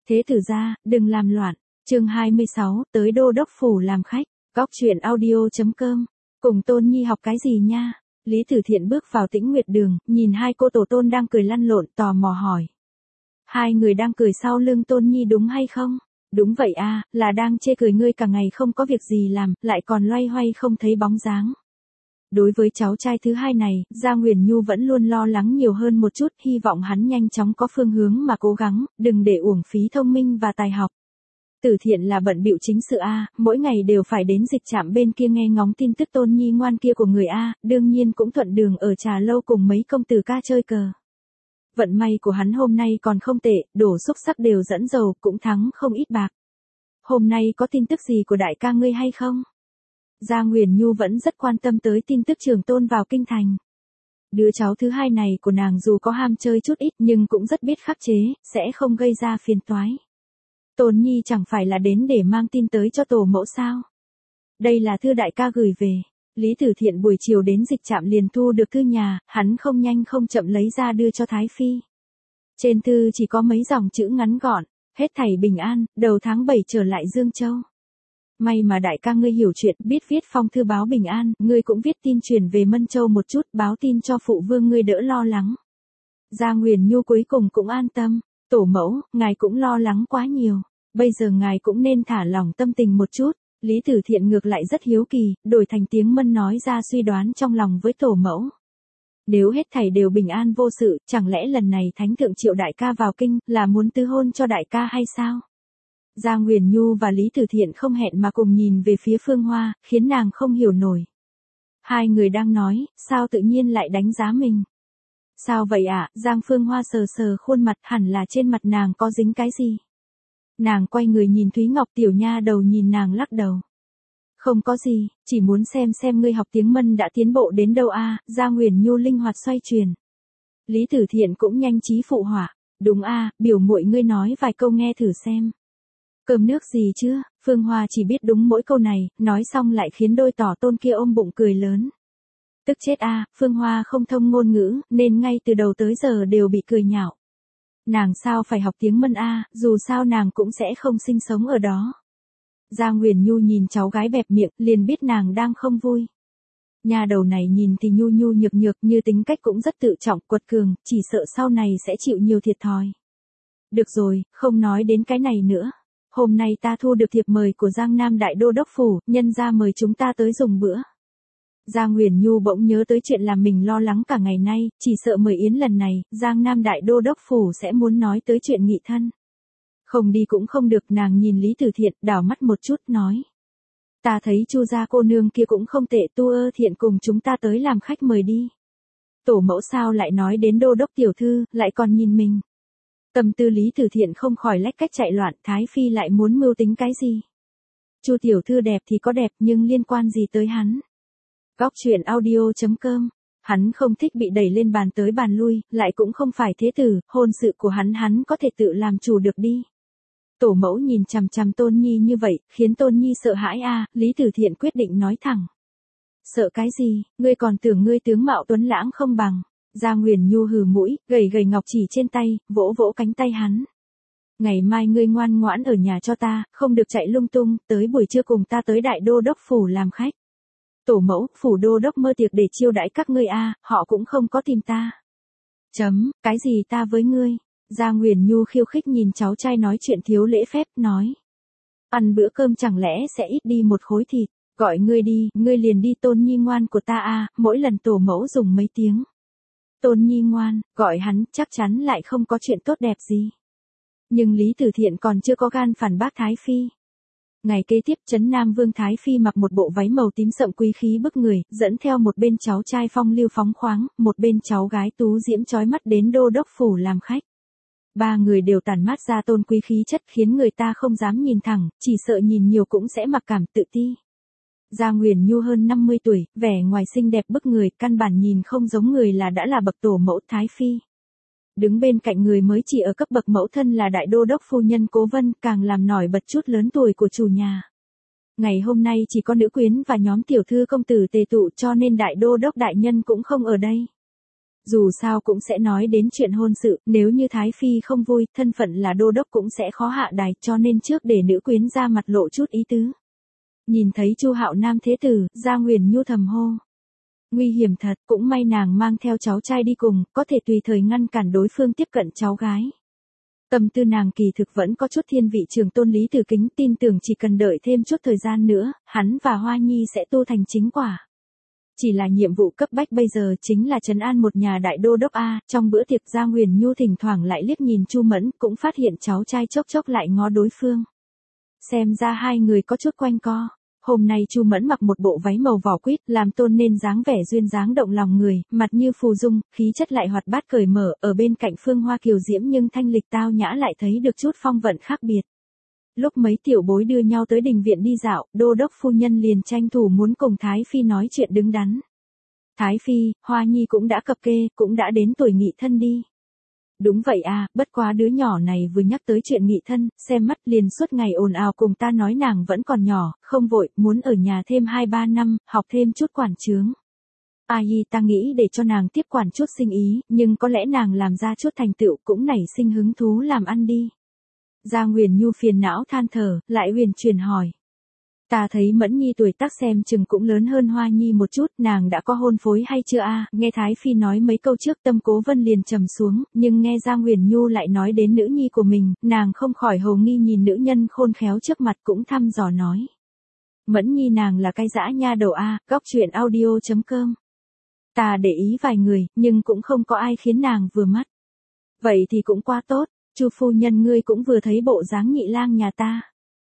Thế tử gia, đừng làm loạn. Chương 26, tới đô đốc phủ làm khách. Góc truyện audio.com. Cùng Tôn Nhi học cái gì nha? Lý Tử Thiện bước vào Tĩnh Nguyệt Đường, nhìn hai cô tổ tôn đang cười lăn lộn, tò mò hỏi. Hai người đang cười sau lưng Tôn Nhi đúng hay không? Đúng vậy à, là đang chê cười ngươi cả ngày không có việc gì làm, lại còn loay hoay không thấy bóng dáng. Đối với cháu trai thứ hai này, Gia Nguyền Nhu vẫn luôn lo lắng nhiều hơn một chút, hy vọng hắn nhanh chóng có phương hướng mà cố gắng, đừng để uổng phí thông minh và tài học. Tử Thiện là bận bịu chính sự A, mỗi ngày đều phải đến dịch trạm bên kia nghe ngóng tin tức Tôn Nhi ngoan kia của người A, đương nhiên cũng thuận đường ở trà lâu cùng mấy công tử ca chơi cờ. Vận may của hắn hôm nay còn không tệ, đổ xúc sắc đều dẫn dầu, cũng thắng không ít bạc. Hôm nay có tin tức gì của đại ca ngươi hay không? Gia Nguyền Nhu vẫn rất quan tâm tới tin tức Trường Tôn vào kinh thành. Đứa cháu thứ hai này của nàng dù có ham chơi chút ít nhưng cũng rất biết khắc chế, sẽ không gây ra phiền toái. Tôn Nhi chẳng phải là đến để mang tin tới cho tổ mẫu sao? Đây là thư đại ca gửi về. Lý Tử Thiện buổi chiều đến dịch trạm liền thu được thư nhà, hắn không nhanh không chậm lấy ra đưa cho Thái Phi. Trên thư chỉ có mấy dòng chữ ngắn gọn, hết thảy bình an, đầu tháng 7 trở lại Dương Châu. May mà đại ca ngươi hiểu chuyện, biết viết phong thư báo bình an, ngươi cũng viết tin truyền về Mân Châu một chút, báo tin cho phụ vương ngươi đỡ lo lắng. Gia Nguyền Nhu cuối cùng cũng an tâm, tổ mẫu, ngài cũng lo lắng quá nhiều, bây giờ ngài cũng nên thả lỏng tâm tình một chút. Lý Tử Thiện ngược lại rất hiếu kỳ, đổi thành tiếng Mân nói ra suy đoán trong lòng với tổ mẫu. Nếu hết thảy đều bình an vô sự, chẳng lẽ lần này Thánh Thượng triệu đại ca vào kinh, là muốn tư hôn cho đại ca hay sao? Gia Nguyền Nhu và Lý Tử Thiện không hẹn mà cùng nhìn về phía Phương Hoa, khiến nàng không hiểu nổi. Hai người đang nói, sao tự nhiên lại đánh giá mình? Sao vậy ạ? Giang Phương Hoa sờ sờ khuôn mặt, hẳn là trên mặt nàng có dính cái gì? Nàng quay người nhìn Thúy Ngọc tiểu nha đầu nhìn nàng lắc đầu. Không có gì, chỉ muốn xem ngươi học tiếng Mân đã tiến bộ đến đâu a. Gia Nguyền Nhu linh hoạt xoay chuyển. Lý Tử Thiện cũng nhanh trí phụ họa. Đúng a, biểu muội ngươi nói vài câu nghe thử xem. Cơm nước gì chưa? Phương Hoa chỉ biết đúng mỗi câu này, nói xong lại khiến đôi tỏ tôn kia ôm bụng cười lớn. Tức chết a, Phương Hoa không thông ngôn ngữ, nên ngay từ đầu tới giờ đều bị cười nhạo. Nàng sao phải học tiếng Mân a, dù sao nàng cũng sẽ không sinh sống ở đó. Gia Nguyền Nhu nhìn cháu gái bẹp miệng, liền biết nàng đang không vui. Nhà đầu này nhìn thì nhu nhu nhược nhược như tính cách cũng rất tự trọng quật cường, chỉ sợ sau này sẽ chịu nhiều thiệt thòi. Được rồi, không nói đến cái này nữa. Hôm nay ta thu được thiệp mời của Giang Nam Đại Đô Đốc Phủ, nhân ra mời chúng ta tới dùng bữa. Gia Nguyền Nhu bỗng nhớ tới chuyện làm mình lo lắng cả ngày nay, chỉ sợ mời yến lần này, Giang Nam Đại Đô Đốc Phủ sẽ muốn nói tới chuyện nghị thân. Không đi cũng không được, nàng nhìn Lý Tử Thiện, đảo mắt một chút, nói. Ta thấy Chu gia cô nương kia cũng không tệ, Tu Ơ Thiện cùng chúng ta tới làm khách mời đi. Tổ mẫu sao lại nói đến Đô Đốc tiểu thư, lại còn nhìn mình. Tâm tư Lý Tử Thiện không khỏi lách cách chạy loạn, Thái Phi lại muốn mưu tính cái gì? Chu tiểu thư đẹp thì có đẹp nhưng liên quan gì tới hắn? Góc truyện audio.com. Hắn không thích bị đẩy lên bàn tới bàn lui, lại cũng không phải thế tử, hôn sự của hắn có thể tự làm chủ được đi. Tổ mẫu nhìn chằm chằm Tôn Nhi như vậy, khiến Tôn Nhi sợ hãi a. Lý Tử Thiện quyết định nói thẳng. Sợ cái gì, ngươi còn tưởng ngươi tướng mạo tuấn lãng không bằng. Gia Nguyền Nhu hừ mũi, gầy ngọc chỉ trên tay, vỗ vỗ cánh tay hắn. Ngày mai ngươi ngoan ngoãn ở nhà cho ta, không được chạy lung tung, tới buổi trưa cùng ta tới Đại Đô Đốc Phủ làm khách. Tổ mẫu, Phủ Đô Đốc mơ tiệc để chiêu đãi các ngươi a, họ cũng không có tìm ta. Cái gì ta với ngươi? Gia Nguyền Nhu khiêu khích nhìn cháu trai nói chuyện thiếu lễ phép, nói. Ăn bữa cơm chẳng lẽ sẽ ít đi một khối thịt, gọi ngươi đi, ngươi liền đi Tôn Nhi ngoan của ta a, mỗi lần tổ mẫu dùng mấy tiếng. Tôn Nhi ngoan, gọi hắn, chắc chắn lại không có chuyện tốt đẹp gì. Nhưng Lý Tử Thiện còn chưa có gan phản bác Thái Phi. Ngày kế tiếp Trấn Nam Vương Thái Phi mặc một bộ váy màu tím sậm quý khí bức người, dẫn theo một bên cháu trai phong lưu phóng khoáng, một bên cháu gái tú diễm chói mắt đến Đô Đốc Phủ làm khách. Ba người đều tản mát ra tôn quý khí chất khiến người ta không dám nhìn thẳng, chỉ sợ nhìn nhiều cũng sẽ mặc cảm tự ti. Gia Nguyền Nhu hơn 50 tuổi, vẻ ngoài xinh đẹp bức người, căn bản nhìn không giống người là đã là bậc tổ mẫu Thái Phi. Đứng bên cạnh người mới chỉ ở cấp bậc mẫu thân là Đại Đô Đốc phu nhân Cố Vân, càng làm nổi bật chút lớn tuổi của chủ nhà. Ngày hôm nay chỉ có nữ quyến và nhóm tiểu thư công tử tề tụ cho nên Đại Đô Đốc đại nhân cũng không ở đây. Dù sao cũng sẽ nói đến chuyện hôn sự, nếu như Thái Phi không vui, thân phận là đô đốc cũng sẽ khó hạ đài, cho nên trước để nữ quyến ra mặt lộ chút ý tứ. Nhìn thấy Chu Hạo Nam thế tử, Gia Nguyền Nhu thầm hô. Nguy hiểm thật, cũng may nàng mang theo cháu trai đi cùng, có thể tùy thời ngăn cản đối phương tiếp cận cháu gái. Tâm tư nàng kỳ thực vẫn có chút thiên vị trường tôn Lý Tử Kính, tin tưởng chỉ cần đợi thêm chút thời gian nữa, hắn và Hoa Nhi sẽ tu thành chính quả. Chỉ là nhiệm vụ cấp bách bây giờ chính là trấn an một nhà đại đô đốc A, trong bữa tiệc Gia Nguyền Nhu thỉnh thoảng lại liếc nhìn Chu Mẫn, cũng phát hiện cháu trai chốc chốc lại ngó đối phương. Xem ra hai người có chút quanh co. Hôm nay Chu Mẫn mặc một bộ váy màu vỏ quýt, làm tôn nên dáng vẻ duyên dáng động lòng người, mặt như phù dung, khí chất lại hoạt bát cởi mở, ở bên cạnh Phương Hoa kiều diễm nhưng thanh lịch tao nhã lại thấy được chút phong vận khác biệt. Lúc mấy tiểu bối đưa nhau tới đình viện đi dạo, đô đốc phu nhân liền tranh thủ muốn cùng Thái Phi nói chuyện đứng đắn. Thái Phi, Hoa Nhi cũng đã cập kê, cũng đã đến tuổi nghị thân đi. Đúng vậy à, bất quá đứa nhỏ này vừa nhắc tới chuyện nghị thân, xem mắt liền suốt ngày ồn ào cùng ta nói nàng vẫn còn nhỏ, không vội, muốn ở nhà thêm 2-3 năm, học thêm chút quản chướng. Ta nghĩ để cho nàng tiếp quản chút sinh ý, nhưng có lẽ nàng làm ra chút thành tựu cũng nảy sinh hứng thú làm ăn đi. Gia Nguyền Nhu phiền não than thở, lại huyền truyền hỏi. Ta thấy Mẫn Nhi tuổi tác xem chừng cũng lớn hơn Hoa Nhi một chút, nàng đã có hôn phối hay chưa a? Nghe Thái Phi nói mấy câu trước tâm Cố Vân liền trầm xuống, nhưng nghe Gia Nguyền Nhu lại nói đến nữ nhi của mình, nàng không khỏi hồ nghi nhìn nữ nhân khôn khéo trước mặt cũng thăm dò nói. Mẫn Nhi nàng là cái dã nha đầu a, góc chuyện audio.com. Ta để ý vài người, nhưng cũng không có ai khiến nàng vừa mắt. Vậy thì cũng quá tốt, Chu phu nhân ngươi cũng vừa thấy bộ dáng nhị lang nhà ta.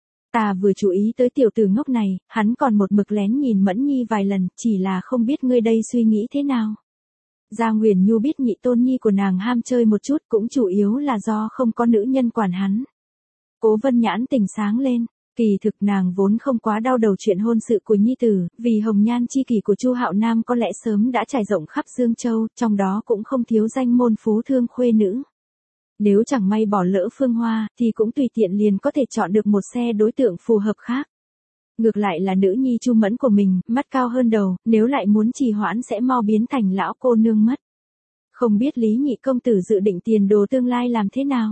Ta vừa chú ý tới tiểu tử ngốc này, hắn còn một mực lén nhìn Mẫn Nhi vài lần, chỉ là không biết ngươi đây suy nghĩ thế nào. Gia Nguyền Nhu biết nhị tôn nhi của nàng ham chơi một chút cũng chủ yếu là do không có nữ nhân quản hắn. Cố Vân nhãn tỉnh sáng lên, kỳ thực nàng vốn không quá đau đầu chuyện hôn sự của nhi tử, vì hồng nhan chi kỷ của Chu Hạo Nam có lẽ sớm đã trải rộng khắp Dương Châu, trong đó cũng không thiếu danh môn phú thương khuê nữ. Nếu chẳng may bỏ lỡ Phương Hoa, thì cũng tùy tiện liền có thể chọn được một xe đối tượng phù hợp khác. Ngược lại là nữ nhi Chu Mẫn của mình, mắt cao hơn đầu, nếu lại muốn trì hoãn sẽ mau biến thành lão cô nương mất. Không biết Lý nhị công tử dự định tiền đồ tương lai làm thế nào?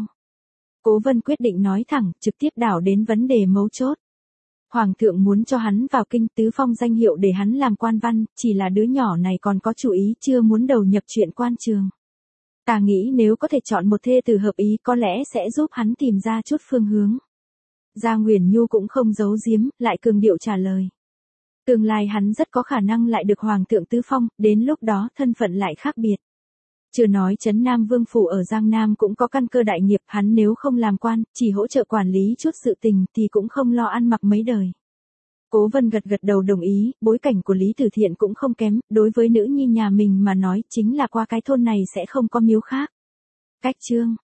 Cố Vân quyết định nói thẳng, trực tiếp đảo đến vấn đề mấu chốt. Hoàng thượng muốn cho hắn vào kinh tứ phong danh hiệu để hắn làm quan văn, chỉ là đứa nhỏ này còn có chủ ý chưa muốn đầu nhập chuyện quan trường. Ta nghĩ nếu có thể chọn một thê tử hợp ý có lẽ sẽ giúp hắn tìm ra chút phương hướng. Gia Nguyền Nhu cũng không giấu giếm, lại cường điệu trả lời. Tương lai hắn rất có khả năng lại được Hoàng thượng tứ phong, đến lúc đó thân phận lại khác biệt. Chưa nói Trấn Nam Vương Phủ ở Giang Nam cũng có căn cơ đại nghiệp, hắn nếu không làm quan, chỉ hỗ trợ quản lý chút sự tình thì cũng không lo ăn mặc mấy đời. Cố Vân gật gật đầu đồng ý, bối cảnh của Lý Tử Thiện cũng không kém, đối với nữ nhi nhà mình mà nói chính là qua cái thôn này sẽ không có miếu khác. Cách chương